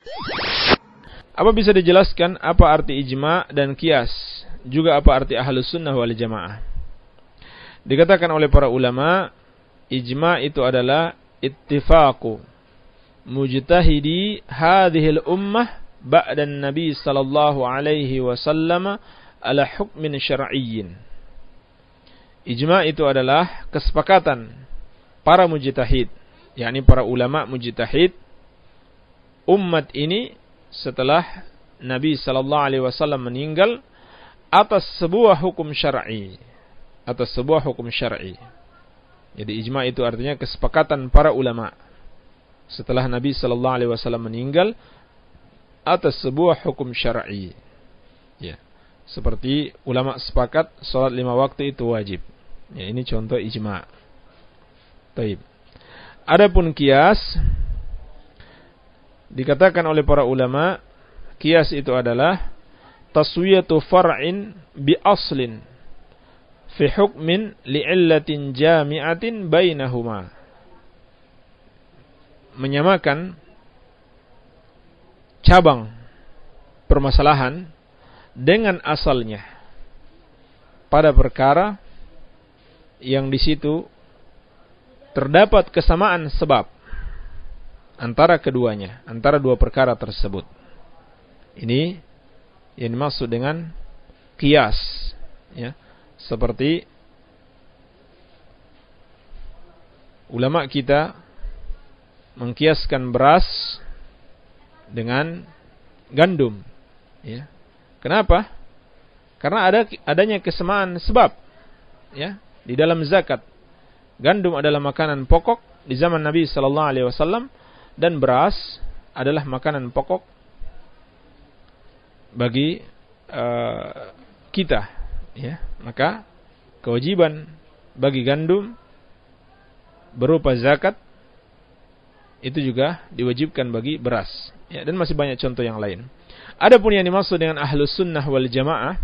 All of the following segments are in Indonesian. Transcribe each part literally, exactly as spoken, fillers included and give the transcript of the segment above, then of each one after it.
Apa bisa dijelaskan apa arti ijma' dan qiyas? Juga apa arti ahlus sunnah wal jamaah? Dikatakan oleh para ulama, ijma' itu adalah ittifaqu mujtahidi hadhil ummah ba'da Nabi sallallahu alaihi wasallam ala hukmin syar'iyyin. Ijma' itu adalah kesepakatan para mujtahid, yakni para ulama mujtahid umat ini setelah Nabi sallallahu alaihi wasallam meninggal atas sebuah hukum syar'i, atas sebuah hukum syar'i. Jadi ijma' itu artinya kesepakatan para ulama setelah Nabi sallallahu alaihi wasallam meninggal atas sebuah hukum syar'i. Ya. Seperti ulama sepakat salat lima waktu itu wajib. Ya, ini contoh ijma'. Baik. Adapun qiyas, dikatakan oleh para ulama, qiyas itu adalah taswiyatu far'in bi aslin fi hukmin li'illatin jami'atin bainahuma. Menyamakan cabang permasalahan dengan asalnya pada perkara yang di situ terdapat kesamaan sebab antara keduanya, antara dua perkara tersebut. Ini yang dimaksud dengan qiyas, ya. Seperti ulama kita mengkiaskan beras dengan gandum, ya. Kenapa? Karena ada adanya kesamaan sebab, ya, di dalam zakat. Gandum adalah makanan pokok di zaman Nabi sallallahu alaihi wasallam dan beras adalah makanan pokok bagi uh, kita, ya. Maka kewajiban bagi gandum berupa zakat itu juga diwajibkan bagi beras, ya, dan masih banyak contoh yang lain. Adapun yang dimaksud dengan ahlus sunnah wal jamaah,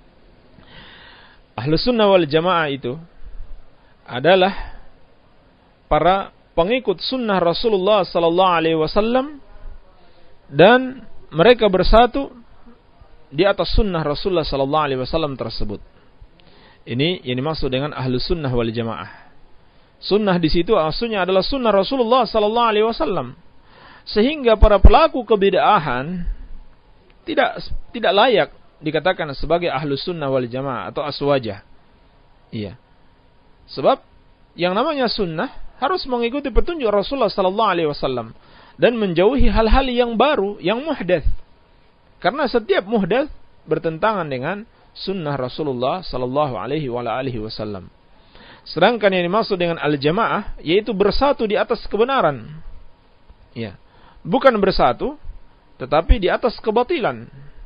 ahlus sunnah wal jamaah itu adalah para pengikut sunnah Rasulullah sallallahu alaihi wasallam dan mereka bersatu di atas sunnah Rasulullah sallallahu alaihi wasallam tersebut. Ini yang dimaksud dengan ahlus sunnah wal jamaah. Sunnah di situ maksudnya adalah sunnah Rasulullah sallallahu alaihi wasallam. Sehingga para pelaku kebid'ahan tidak tidak layak dikatakan sebagai ahlus sunnah wal jamaah atau aswajah. Iya. Sebab yang namanya sunnah harus mengikuti petunjuk Rasulullah sallallahu alaihi wasallam dan menjauhi hal-hal yang baru, yang muhdats. Karena setiap muhdats bertentangan dengan sunnah Rasulullah sallallahu alaihi wasallam. Sedangkan yang dimaksud dengan al-jamaah yaitu bersatu di atas kebenaran. Ya. Bukan bersatu tetapi di atas kebatilan.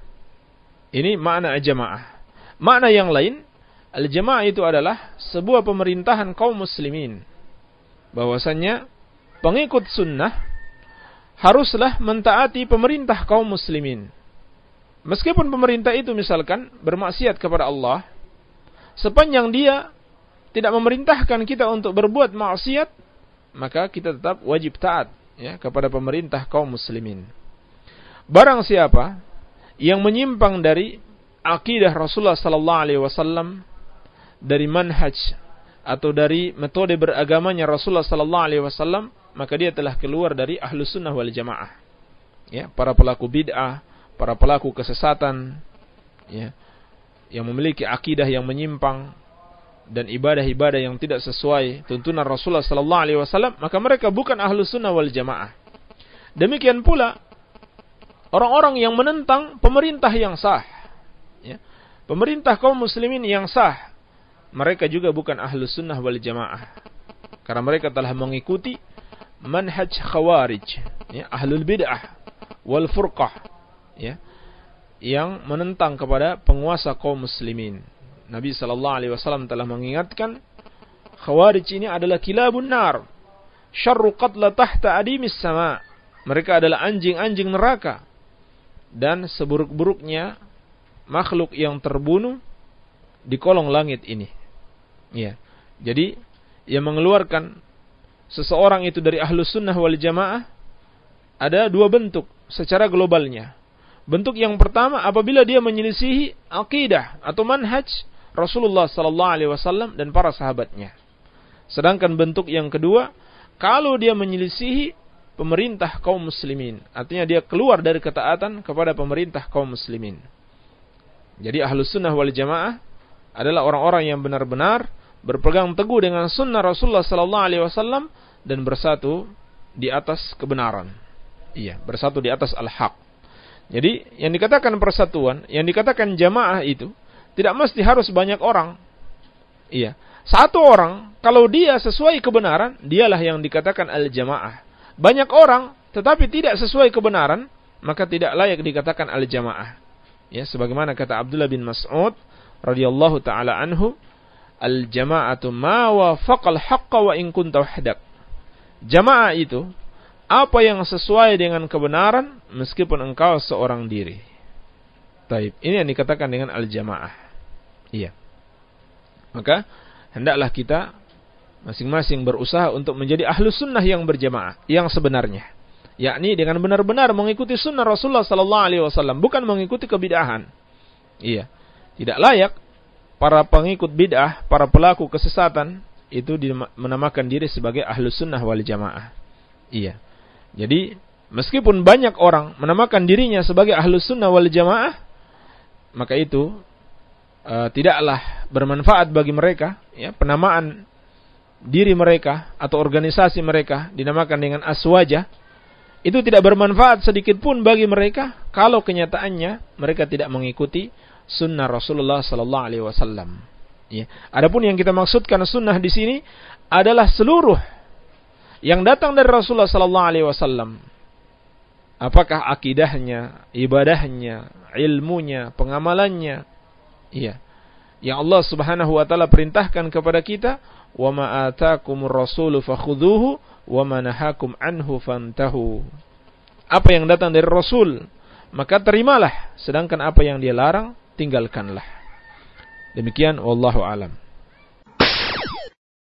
Ini makna al-jamaah. Makna yang lain, al-jamaah itu adalah sebuah pemerintahan kaum muslimin. Bahwasannya pengikut sunnah haruslah mentaati pemerintah kaum muslimin. Meskipun pemerintah itu misalkan bermaksiat kepada Allah, sepanjang dia tidak memerintahkan kita untuk berbuat maksiat, maka kita tetap wajib taat, ya, kepada pemerintah kaum muslimin. Barang siapa yang menyimpang dari akidah Rasulullah sallallahu alaihi wasallam, dari manhaj atau dari metode beragamanya Rasulullah sallallahu alaihi wasallam, maka dia telah keluar dari ahlus sunnah wal jamaah. Ya, para pelaku bid'ah, para pelaku kesesatan, ya, yang memiliki akidah yang menyimpang dan ibadah-ibadah yang tidak sesuai tuntunan Rasulullah sallallahu alaihi wasallam, maka mereka bukan ahlus sunnah wal jamaah. Demikian pula orang-orang yang menentang pemerintah yang sah, ya, pemerintah kaum muslimin yang sah, mereka juga bukan ahlus sunnah wal jamaah. Karena mereka telah mengikuti manhaj khawarij, ya, ahlul bid'ah wal furqah, ya, yang menentang kepada penguasa kaum muslimin. Nabi sallallahu alaihi wasallam telah mengingatkan khawarij ini adalah kilabun nar, syarru qatla tahta adimis sama. Mereka adalah anjing-anjing neraka dan seburuk-buruknya makhluk yang terbunuh di kolong langit ini. Ya. Jadi yang mengeluarkan seseorang itu dari ahlus sunnah wal jamaah ada dua bentuk. secara globalnya. Bentuk yang pertama apabila dia menyelisihi akidah atau manhaj Rasulullah sallallahu alaihi wasallam dan para sahabatnya. Sedangkan bentuk yang kedua, kalau dia menyelisihi pemerintah kaum muslimin, artinya dia keluar dari ketaatan kepada pemerintah kaum muslimin. Jadi Ahlus Sunnah wal Jamaah adalah orang-orang yang benar-benar berpegang teguh dengan sunnah Rasulullah sallallahu alaihi wasallam dan bersatu di atas kebenaran. Iya, bersatu di atas al-haq. Jadi yang dikatakan persatuan, yang dikatakan jamaah itu tidak mesti harus banyak orang. Iya, satu orang kalau dia sesuai kebenaran, dialah yang dikatakan al-jamaah. Banyak orang tetapi tidak sesuai kebenaran, maka tidak layak dikatakan al-jamaah. Ya, sebagaimana kata Abdullah bin Mas'ud radhiyallahu taala anhu, al-jama'atu ma wafaqal haqqa wa in kunta wahdak. Jamaah itu apa yang sesuai dengan kebenaran meskipun engkau seorang diri. Taib. Ini yang dikatakan dengan al-jamaah. Iya. Maka hendaklah kita masing-masing berusaha untuk menjadi ahlus sunnah yang berjamaah, yang sebenarnya. Yakni dengan benar-benar mengikuti sunnah Rasulullah sallallahu alaihi wasallam, bukan mengikuti kebid'ahan. Iya. Tidak layak para pengikut bid'ah, para pelaku kesesatan itu menamakan diri sebagai ahlus sunnah wal jamaah. Iya. Jadi meskipun banyak orang menamakan dirinya sebagai ahlus sunnah wal jamaah, maka itu uh, tidaklah bermanfaat bagi mereka. Ya, penamaan diri mereka atau organisasi mereka dinamakan dengan aswajah, itu tidak bermanfaat sedikit pun bagi mereka kalau kenyataannya mereka tidak mengikuti sunnah Rasulullah sallallahu alaihi wasallam. Ya. Adapun yang kita maksudkan sunnah di sini adalah seluruh yang datang dari Rasulullah sallallahu alaihi wasallam. Apakah akidahnya, ibadahnya, ilmunya, pengamalannya? Iya. Yang Allah Subhanahu wa taala perintahkan kepada kita, "Wa ma ataakumur rasulu fakhudhuhu wa ma nahakum anhu fantahu." Apa yang datang dari Rasul, maka terimalah, sedangkan apa yang dia larang, tinggalkanlah. Demikian wallahu alam.